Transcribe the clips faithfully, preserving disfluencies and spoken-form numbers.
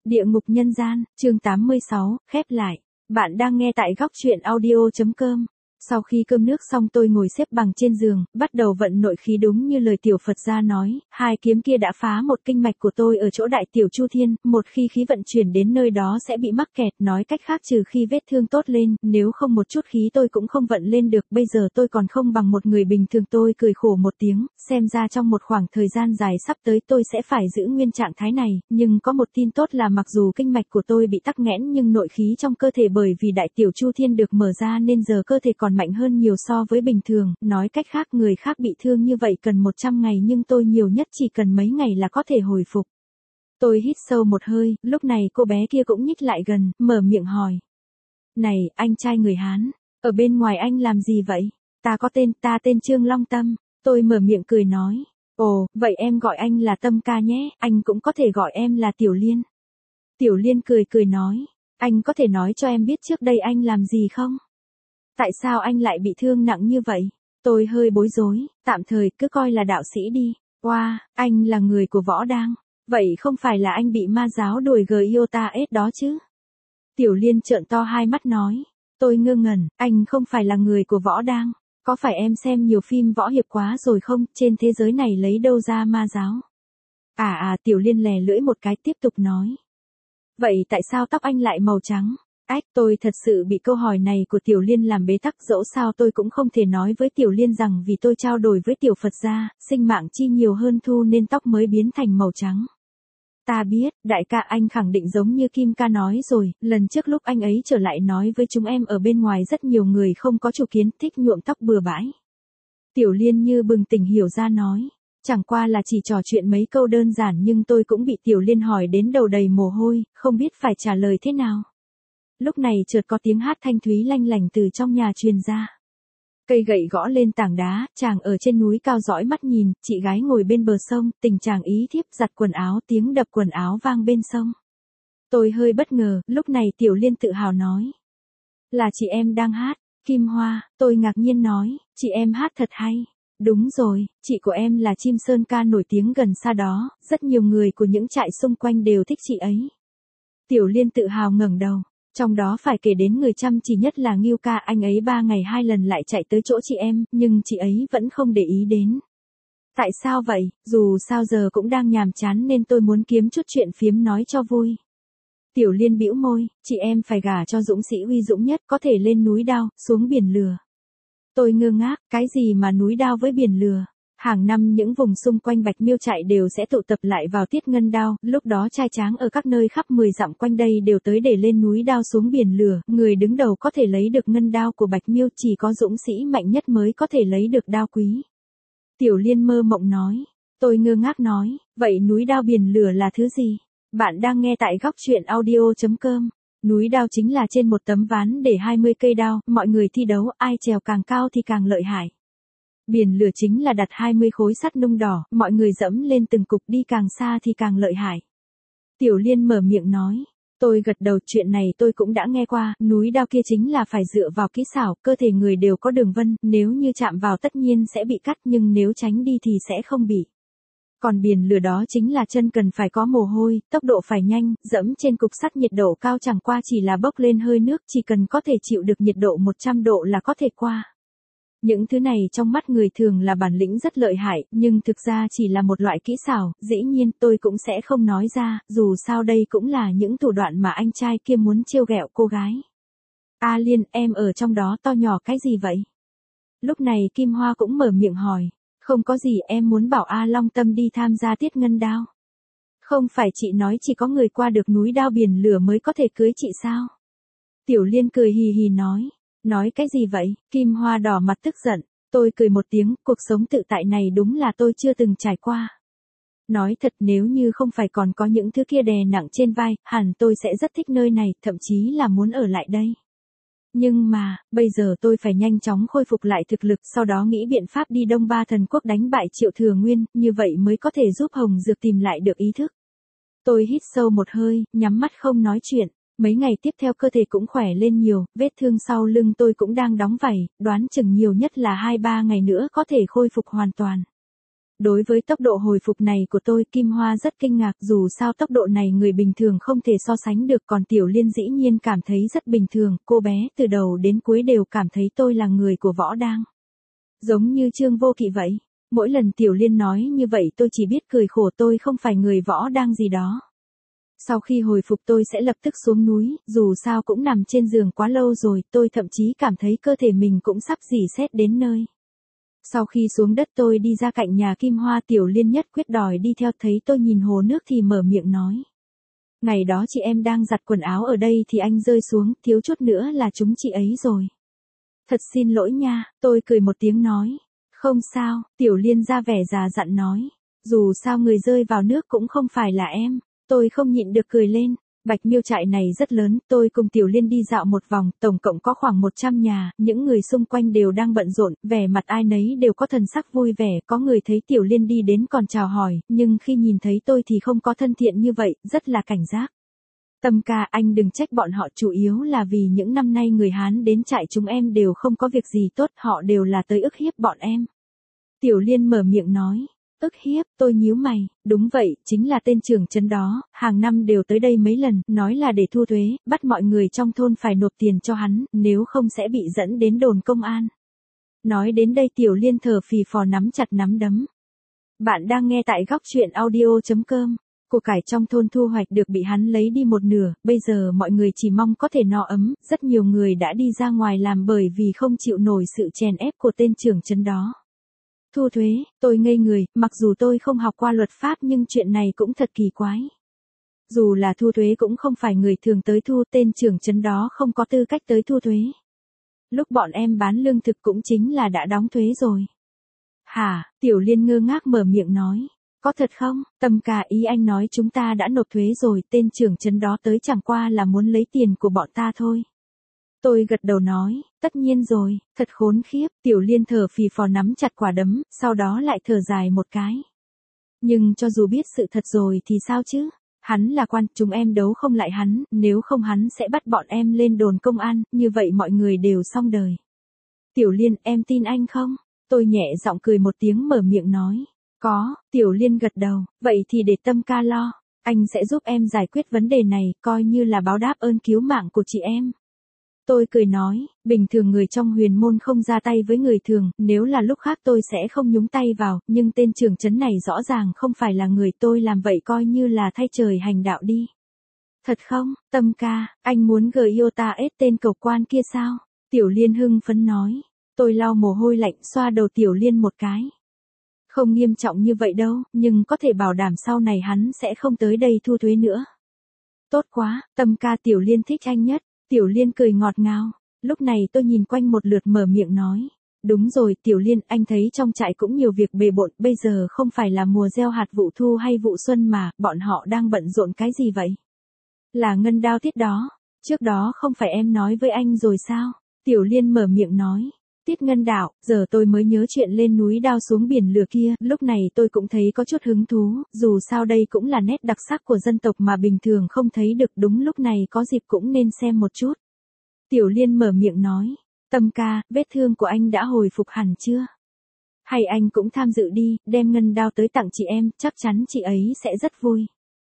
Địa ngục nhân gian, chương tám mươi sáu, khép lại. Bạn đang nghe tại góc truyện audio chấm com. Sau khi cơm nước xong tôi ngồi xếp bằng trên giường, bắt đầu vận nội khí đúng như lời tiểu Phật gia nói, hai kiếm kia đã phá một kinh mạch của tôi ở chỗ đại tiểu chu thiên, một khi khí vận chuyển đến nơi đó sẽ bị mắc kẹt, nói cách khác trừ khi vết thương tốt lên, nếu không một chút khí tôi cũng không vận lên được, bây giờ tôi còn không bằng một người bình thường. Tôi cười khổ một tiếng, xem ra trong một khoảng thời gian dài sắp tới tôi sẽ phải giữ nguyên trạng thái này, nhưng có một tin tốt là mặc dù kinh mạch của tôi bị tắc nghẽn nhưng nội khí trong cơ thể bởi vì đại tiểu chu thiên được mở ra nên giờ cơ thể còn mạnh hơn nhiều so với bình thường, nói cách khác người khác bị thương như vậy cần một trăm ngày nhưng tôi nhiều nhất chỉ cần mấy ngày là có thể hồi phục. Tôi hít sâu một hơi, lúc này cô bé kia cũng nhích lại gần, mở miệng hỏi. Này, anh trai người Hán, ở bên ngoài anh làm gì vậy? Ta có tên, ta tên Trương Long Tâm. Tôi mở miệng cười nói. Ồ, vậy em gọi anh là Tâm ca nhé, anh cũng có thể gọi em là Tiểu Liên. Tiểu Liên cười cười nói. Anh có thể nói cho em biết trước đây anh làm gì không? Tại sao anh lại bị thương nặng như vậy? Tôi hơi bối rối, tạm thời cứ coi là đạo sĩ đi. Wow, anh là người của võ đang. Vậy không phải là anh bị ma giáo đuổi Giota S đó chứ? Tiểu Liên trợn to hai mắt nói. Tôi ngơ ngẩn, anh không phải là người của võ đang. Có phải em xem nhiều phim võ hiệp quá rồi không? Trên thế giới này lấy đâu ra ma giáo? À à, Tiểu Liên lè lưỡi một cái tiếp tục nói. Vậy tại sao tóc anh lại màu trắng? Ách, tôi thật sự bị câu hỏi này của Tiểu Liên làm bế tắc, dẫu sao tôi cũng không thể nói với Tiểu Liên rằng vì tôi trao đổi với tiểu Phật gia, sinh mạng chi nhiều hơn thu nên tóc mới biến thành màu trắng. Ta biết, đại ca anh khẳng định giống như Kim ca nói rồi, lần trước lúc anh ấy trở lại nói với chúng em ở bên ngoài rất nhiều người không có chủ kiến thích nhuộm tóc bừa bãi. Tiểu Liên như bừng tỉnh hiểu ra nói. Chẳng qua là chỉ trò chuyện mấy câu đơn giản nhưng tôi cũng bị Tiểu Liên hỏi đến đầu đầy mồ hôi, không biết phải trả lời thế nào. Lúc này chợt có tiếng hát thanh thúy lanh lành từ trong nhà truyền ra. Cây gậy gõ lên tảng đá, chàng ở trên núi cao dõi mắt nhìn, chị gái ngồi bên bờ sông, tình chàng ý thiếp giặt quần áo, tiếng đập quần áo vang bên sông. Tôi hơi bất ngờ, lúc này Tiểu Liên tự hào nói. Là chị em đang hát, Kim Hoa, tôi ngạc nhiên nói, chị em hát thật hay. Đúng rồi, chị của em là chim sơn ca nổi tiếng gần xa đó, rất nhiều người của những trại xung quanh đều thích chị ấy. Tiểu Liên tự hào ngẩng đầu. Trong đó phải kể đến người chăm chỉ nhất là Ngưu ca, anh ấy ba ngày hai lần lại chạy tới chỗ chị em, nhưng chị ấy vẫn không để ý đến. Tại sao vậy? Dù sao giờ cũng đang nhàm chán nên tôi muốn kiếm chút chuyện phiếm nói cho vui. Tiểu Liên bĩu môi, chị em phải gả cho dũng sĩ uy dũng nhất, có thể lên núi đao, xuống biển lửa. Tôi ngơ ngác, cái gì mà núi đao với biển lửa? Hàng năm những vùng xung quanh Bạch Miêu trại đều sẽ tụ tập lại vào tiết ngân đao, lúc đó trai tráng ở các nơi khắp mười dặm quanh đây đều tới để lên núi đao xuống biển lửa, người đứng đầu có thể lấy được ngân đao của Bạch Miêu, chỉ có dũng sĩ mạnh nhất mới có thể lấy được đao quý. Tiểu Liên mơ mộng nói, tôi ngơ ngác nói, vậy núi đao biển lửa là thứ gì? Bạn đang nghe tại góc truyện audio chấm com. Núi đao chính là trên một tấm ván để hai mươi cây đao, mọi người thi đấu, ai trèo càng cao thì càng lợi hại. Biển lửa chính là đặt hai mươi khối sắt nung đỏ, mọi người dẫm lên từng cục đi càng xa thì càng lợi hại. Tiểu Liên mở miệng nói. Tôi gật đầu, chuyện này tôi cũng đã nghe qua, núi đao kia chính là phải dựa vào kỹ xảo, cơ thể người đều có đường vân, nếu như chạm vào tất nhiên sẽ bị cắt nhưng nếu tránh đi thì sẽ không bị. Còn biển lửa đó chính là chân cần phải có mồ hôi, tốc độ phải nhanh, dẫm trên cục sắt nhiệt độ cao chẳng qua chỉ là bốc lên hơi nước, chỉ cần có thể chịu được nhiệt độ một trăm độ là có thể qua. Những thứ này trong mắt người thường là bản lĩnh rất lợi hại, nhưng thực ra chỉ là một loại kỹ xảo, dĩ nhiên tôi cũng sẽ không nói ra, dù sao đây cũng là những thủ đoạn mà anh trai kia muốn trêu ghẹo cô gái. A Liên, em ở trong đó to nhỏ cái gì vậy? Lúc này Kim Hoa cũng mở miệng hỏi. Không có gì, em muốn bảo A Long Tâm đi tham gia tiết ngân đao. Không phải chị nói chỉ có người qua được núi đao biển lửa mới có thể cưới chị sao? Tiểu Liên cười hì hì nói. Nói cái gì vậy? Kim Hoa đỏ mặt tức giận. Tôi cười một tiếng, cuộc sống tự tại này đúng là tôi chưa từng trải qua. Nói thật, nếu như không phải còn có những thứ kia đè nặng trên vai, hẳn tôi sẽ rất thích nơi này, thậm chí là muốn ở lại đây. Nhưng mà, bây giờ tôi phải nhanh chóng khôi phục lại thực lực, sau đó nghĩ biện pháp đi Đông Ba Thần Quốc đánh bại Triệu Thừa Nguyên, như vậy mới có thể giúp Hồng Dược tìm lại được ý thức. Tôi hít sâu một hơi, nhắm mắt không nói chuyện. Mấy ngày tiếp theo cơ thể cũng khỏe lên nhiều, vết thương sau lưng tôi cũng đang đóng vảy, đoán chừng nhiều nhất là hai ba ngày nữa có thể khôi phục hoàn toàn. Đối với tốc độ hồi phục này của tôi, Kim Hoa rất kinh ngạc, dù sao tốc độ này người bình thường không thể so sánh được, còn Tiểu Liên dĩ nhiên cảm thấy rất bình thường, cô bé từ đầu đến cuối đều cảm thấy tôi là người của võ đang. Giống như Trương Vô Kỵ vậy. Mỗi lần Tiểu Liên nói như vậy tôi chỉ biết cười khổ, tôi không phải người võ đang gì đó. Sau khi hồi phục tôi sẽ lập tức xuống núi, dù sao cũng nằm trên giường quá lâu rồi, tôi thậm chí cảm thấy cơ thể mình cũng sắp rỉ sét đến nơi. Sau khi xuống đất tôi đi ra cạnh nhà Kim Hoa, Tiểu Liên nhất quyết đòi đi theo, thấy tôi nhìn hồ nước thì mở miệng nói. Ngày đó chị em đang giặt quần áo ở đây thì anh rơi xuống, thiếu chút nữa là chúng chị ấy rồi. Thật xin lỗi nha, tôi cười một tiếng nói. Không sao, Tiểu Liên ra vẻ già dặn nói. Dù sao người rơi vào nước cũng không phải là em. Tôi không nhịn được cười lên. Bạch Miêu trại này rất lớn, tôi cùng Tiểu Liên đi dạo một vòng, tổng cộng có khoảng một trăm nhà, những người xung quanh đều đang bận rộn, vẻ mặt ai nấy đều có thần sắc vui vẻ, có người thấy Tiểu Liên đi đến còn chào hỏi, nhưng khi nhìn thấy tôi thì không có thân thiện như vậy, rất là cảnh giác. Tâm ca, anh đừng trách bọn họ, chủ yếu là vì những năm nay người Hán đến trại chúng em đều không có việc gì tốt, họ đều là tới ức hiếp bọn em. Tiểu Liên mở miệng nói. Ức hiếp, tôi nhíu mày, đúng vậy, chính là tên trưởng trấn đó, hàng năm đều tới đây mấy lần, nói là để thu thuế, bắt mọi người trong thôn phải nộp tiền cho hắn, nếu không sẽ bị dẫn đến đồn công an. Nói đến đây Tiểu Liên thở phì phò nắm chặt nắm đấm. Bạn đang nghe tại góc truyện audio chấm com. Củ cải trong thôn thu hoạch được bị hắn lấy đi một nửa, bây giờ mọi người chỉ mong có thể no ấm, rất nhiều người đã đi ra ngoài làm bởi vì không chịu nổi sự chèn ép của tên trưởng trấn đó. Thu thuế, tôi ngây người, mặc dù tôi không học qua luật pháp nhưng chuyện này cũng thật kỳ quái. Dù là thu thuế cũng không phải người thường tới thu, tên trưởng trấn đó không có tư cách tới thu thuế. Lúc bọn em bán lương thực cũng chính là đã đóng thuế rồi. Hả, Tiểu Liên ngơ ngác mở miệng nói. Có thật không? Tâm ca, ý anh nói chúng ta đã nộp thuế rồi, tên trưởng trấn đó tới chẳng qua là muốn lấy tiền của bọn ta thôi. Tôi gật đầu nói, tất nhiên rồi, thật khốn khiếp, Tiểu Liên thở phì phò nắm chặt quả đấm, sau đó lại thở dài một cái. Nhưng cho dù biết sự thật rồi thì sao chứ? Hắn là quan, chúng em đấu không lại hắn, nếu không hắn sẽ bắt bọn em lên đồn công an, như vậy mọi người đều xong đời. Tiểu Liên, em tin anh không? Tôi nhẹ giọng cười một tiếng mở miệng nói. Có, Tiểu Liên gật đầu, vậy thì để Tâm ca lo, anh sẽ giúp em giải quyết vấn đề này, coi như là báo đáp ơn cứu mạng của chị em. Tôi cười nói, bình thường người trong huyền môn không ra tay với người thường, nếu là lúc khác tôi sẽ không nhúng tay vào, nhưng tên trưởng trấn này rõ ràng không phải là người, tôi làm vậy coi như là thay trời hành đạo đi. Thật không, Tâm ca, anh muốn gờ yêu ta ết tên cầu quan kia sao? Tiểu Liên hưng phấn nói, tôi lau mồ hôi lạnh xoa đầu Tiểu Liên một cái. Không nghiêm trọng như vậy đâu, nhưng có thể bảo đảm sau này hắn sẽ không tới đây thu thuế nữa. Tốt quá, Tâm ca, Tiểu Liên thích anh nhất. Tiểu Liên cười ngọt ngào. Lúc này tôi nhìn quanh một lượt mở miệng nói. Đúng rồi Tiểu Liên, anh thấy trong trại cũng nhiều việc bề bộn, bây giờ không phải là mùa gieo hạt vụ thu hay vụ xuân mà, bọn họ đang bận rộn cái gì vậy? Là ngân đao tiết đó. Trước đó không phải em nói với anh rồi sao? Tiểu Liên mở miệng nói. Tiết ngân đạo, giờ tôi mới nhớ chuyện lên núi đao xuống biển lửa kia, lúc này tôi cũng thấy có chút hứng thú, dù sao đây cũng là nét đặc sắc của dân tộc mà bình thường không thấy được, đúng lúc này có dịp cũng nên xem một chút. Tiểu Liên mở miệng nói, Tâm ca, vết thương của anh đã hồi phục hẳn chưa? Hay anh cũng tham dự đi, đem ngân đao tới tặng chị em, chắc chắn chị ấy sẽ rất vui.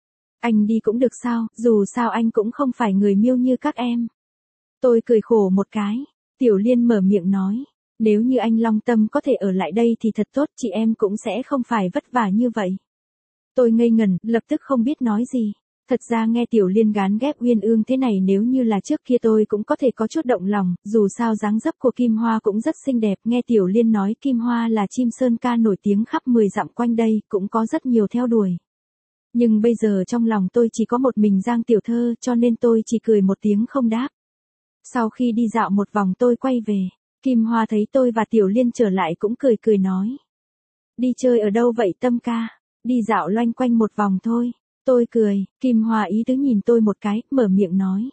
Anh đi cũng được sao, dù sao anh cũng không phải người miêu như các em. Tôi cười khổ một cái, Tiểu Liên mở miệng nói. Nếu như anh Long Tâm có thể ở lại đây thì thật tốt, chị em cũng sẽ không phải vất vả như vậy. Tôi ngây ngẩn, lập tức không biết nói gì. Thật ra nghe Tiểu Liên gán ghép Uyên Ương thế này nếu như là trước kia tôi cũng có thể có chút động lòng, dù sao dáng dấp của Kim Hoa cũng rất xinh đẹp, nghe Tiểu Liên nói Kim Hoa là chim sơn ca nổi tiếng khắp mười dặm quanh đây, cũng có rất nhiều theo đuổi. Nhưng bây giờ trong lòng tôi chỉ có một mình Giang tiểu thơ, cho nên tôi chỉ cười một tiếng không đáp. Sau khi đi dạo một vòng tôi quay về. Kim Hoa thấy tôi và Tiểu Liên trở lại cũng cười cười nói. Đi chơi ở đâu vậy Tâm ca? Đi dạo loanh quanh một vòng thôi. Tôi cười, Kim Hoa ý tứ nhìn tôi một cái, mở miệng nói.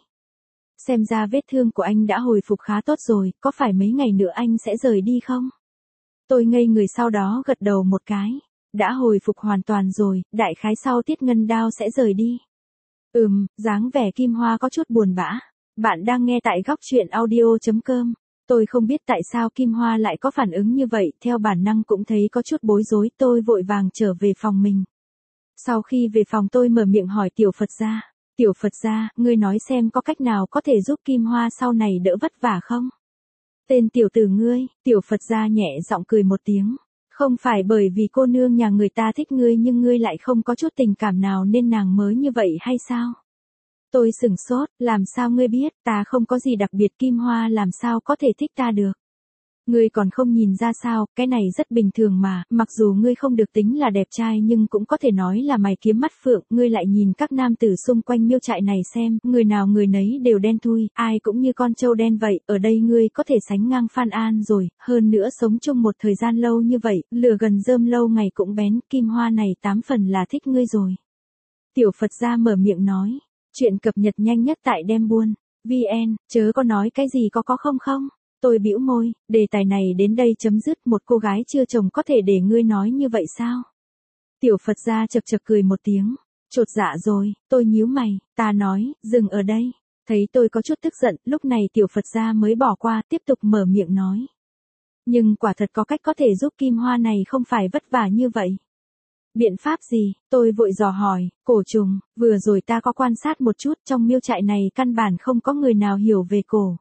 Xem ra vết thương của anh đã hồi phục khá tốt rồi, có phải mấy ngày nữa anh sẽ rời đi không? Tôi ngây người sau đó gật đầu một cái. Đã hồi phục hoàn toàn rồi, đại khái sau Tiết ngân đao sẽ rời đi. Ừm, dáng vẻ Kim Hoa có chút buồn bã. Bạn đang nghe tại góc truyện audio chấm com. Tôi không biết tại sao Kim Hoa lại có phản ứng như vậy, theo bản năng cũng thấy có chút bối rối, tôi vội vàng trở về phòng mình. Sau khi về phòng tôi mở miệng hỏi Tiểu Phật gia, Tiểu Phật gia, ngươi nói xem có cách nào có thể giúp Kim Hoa sau này đỡ vất vả không? Tên tiểu tử ngươi, Tiểu Phật gia nhẹ giọng cười một tiếng. Không phải bởi vì cô nương nhà người ta thích ngươi nhưng ngươi lại không có chút tình cảm nào nên nàng mới như vậy hay sao? Tôi sửng sốt, làm sao ngươi biết, ta không có gì đặc biệt, Kim Hoa làm sao có thể thích ta được? Ngươi còn không nhìn ra sao, cái này rất bình thường mà, mặc dù ngươi không được tính là đẹp trai nhưng cũng có thể nói là mày kiếm mắt phượng, ngươi lại nhìn các nam tử xung quanh miêu trại này xem, người nào người nấy đều đen thui, ai cũng như con trâu đen vậy, ở đây ngươi có thể sánh ngang Phan An rồi, hơn nữa sống chung một thời gian lâu như vậy, lửa gần rơm lâu ngày cũng bén, Kim Hoa này tám phần là thích ngươi rồi. Tiểu Phật gia mở miệng nói, chuyện cập nhật nhanh nhất tại Đem Buôn, vn, chớ có nói cái gì có có không không. Tôi bĩu môi, đề tài này đến đây chấm dứt, một cô gái chưa chồng có thể để ngươi nói như vậy sao? Tiểu Phật gia chật chật cười một tiếng, chột dạ rồi, tôi nhíu mày, ta nói, dừng ở đây. Thấy tôi có chút tức giận, lúc này Tiểu Phật gia mới bỏ qua, tiếp tục mở miệng nói. Nhưng quả thật có cách có thể giúp Kim Hoa này không phải vất vả như vậy. Biện pháp gì? Tôi vội dò hỏi, cổ trùng, vừa rồi ta có quan sát một chút, trong miêu trại này căn bản không có người nào hiểu về cổ.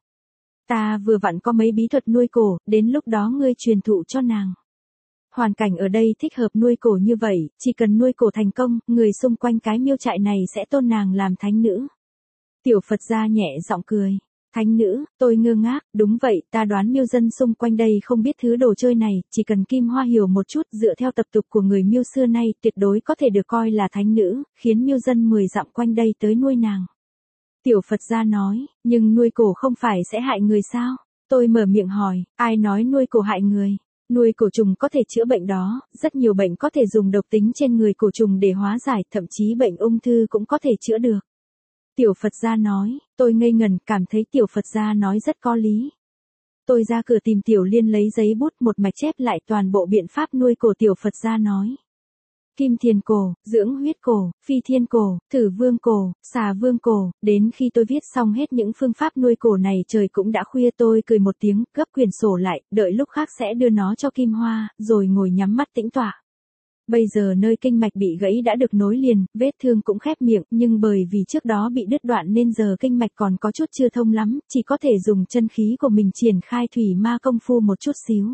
Ta vừa vặn có mấy bí thuật nuôi cổ, đến lúc đó ngươi truyền thụ cho nàng. Hoàn cảnh ở đây thích hợp nuôi cổ như vậy, chỉ cần nuôi cổ thành công, người xung quanh cái miêu trại này sẽ tôn nàng làm thánh nữ. Tiểu Phật gia nhẹ giọng cười. Thánh nữ, tôi ngơ ngác, đúng vậy, ta đoán miêu dân xung quanh đây không biết thứ đồ chơi này, chỉ cần Kim Hoa hiểu một chút dựa theo tập tục của người miêu xưa nay, tuyệt đối có thể được coi là thánh nữ, khiến miêu dân mười dặm quanh đây tới nuôi nàng. Tiểu Phật gia nói, nhưng nuôi cổ không phải sẽ hại người sao? Tôi mở miệng hỏi, ai nói nuôi cổ hại người? Nuôi cổ trùng có thể chữa bệnh đó, rất nhiều bệnh có thể dùng độc tính trên người cổ trùng để hóa giải, thậm chí bệnh ung thư cũng có thể chữa được. Tiểu Phật gia nói, tôi ngây ngần, cảm thấy Tiểu Phật gia nói rất có lý. Tôi ra cửa tìm Tiểu Liên lấy giấy bút một mạch chép lại toàn bộ biện pháp nuôi cổ. Tiểu Phật gia nói. Kim thiền cổ, dưỡng huyết cổ, phi thiên cổ, thử vương cổ, xà vương cổ, đến khi tôi viết xong hết những phương pháp nuôi cổ này trời cũng đã khuya. Tôi cười một tiếng, gấp quyển sổ lại, đợi lúc khác sẽ đưa nó cho Kim Hoa, rồi ngồi nhắm mắt tĩnh tọa. Bây giờ nơi kinh mạch bị gãy đã được nối liền, vết thương cũng khép miệng, nhưng bởi vì trước đó bị đứt đoạn nên giờ kinh mạch còn có chút chưa thông lắm, chỉ có thể dùng chân khí của mình triển khai thủy ma công phu một chút xíu.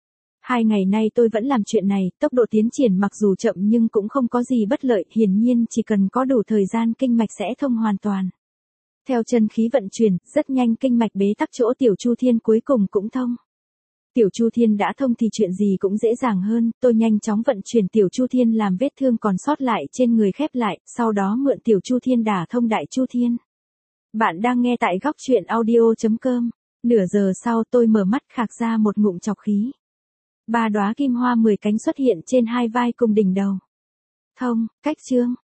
Hai ngày nay tôi vẫn làm chuyện này, tốc độ tiến triển mặc dù chậm nhưng cũng không có gì bất lợi, hiển nhiên chỉ cần có đủ thời gian kinh mạch sẽ thông hoàn toàn. Theo chân khí vận chuyển, rất nhanh kinh mạch bế tắc chỗ Tiểu Chu Thiên cuối cùng cũng thông. Tiểu Chu Thiên đã thông thì chuyện gì cũng dễ dàng hơn, tôi nhanh chóng vận chuyển Tiểu Chu Thiên làm vết thương còn sót lại trên người khép lại, sau đó mượn Tiểu Chu Thiên đả thông Đại Chu Thiên. Bạn đang nghe tại góc truyện audio chấm com. Nửa giờ sau tôi mở mắt khạc ra một ngụm trọc khí. Ba đóa kim hoa mười cánh xuất hiện trên hai vai cùng đỉnh đầu. Thông, cách chương.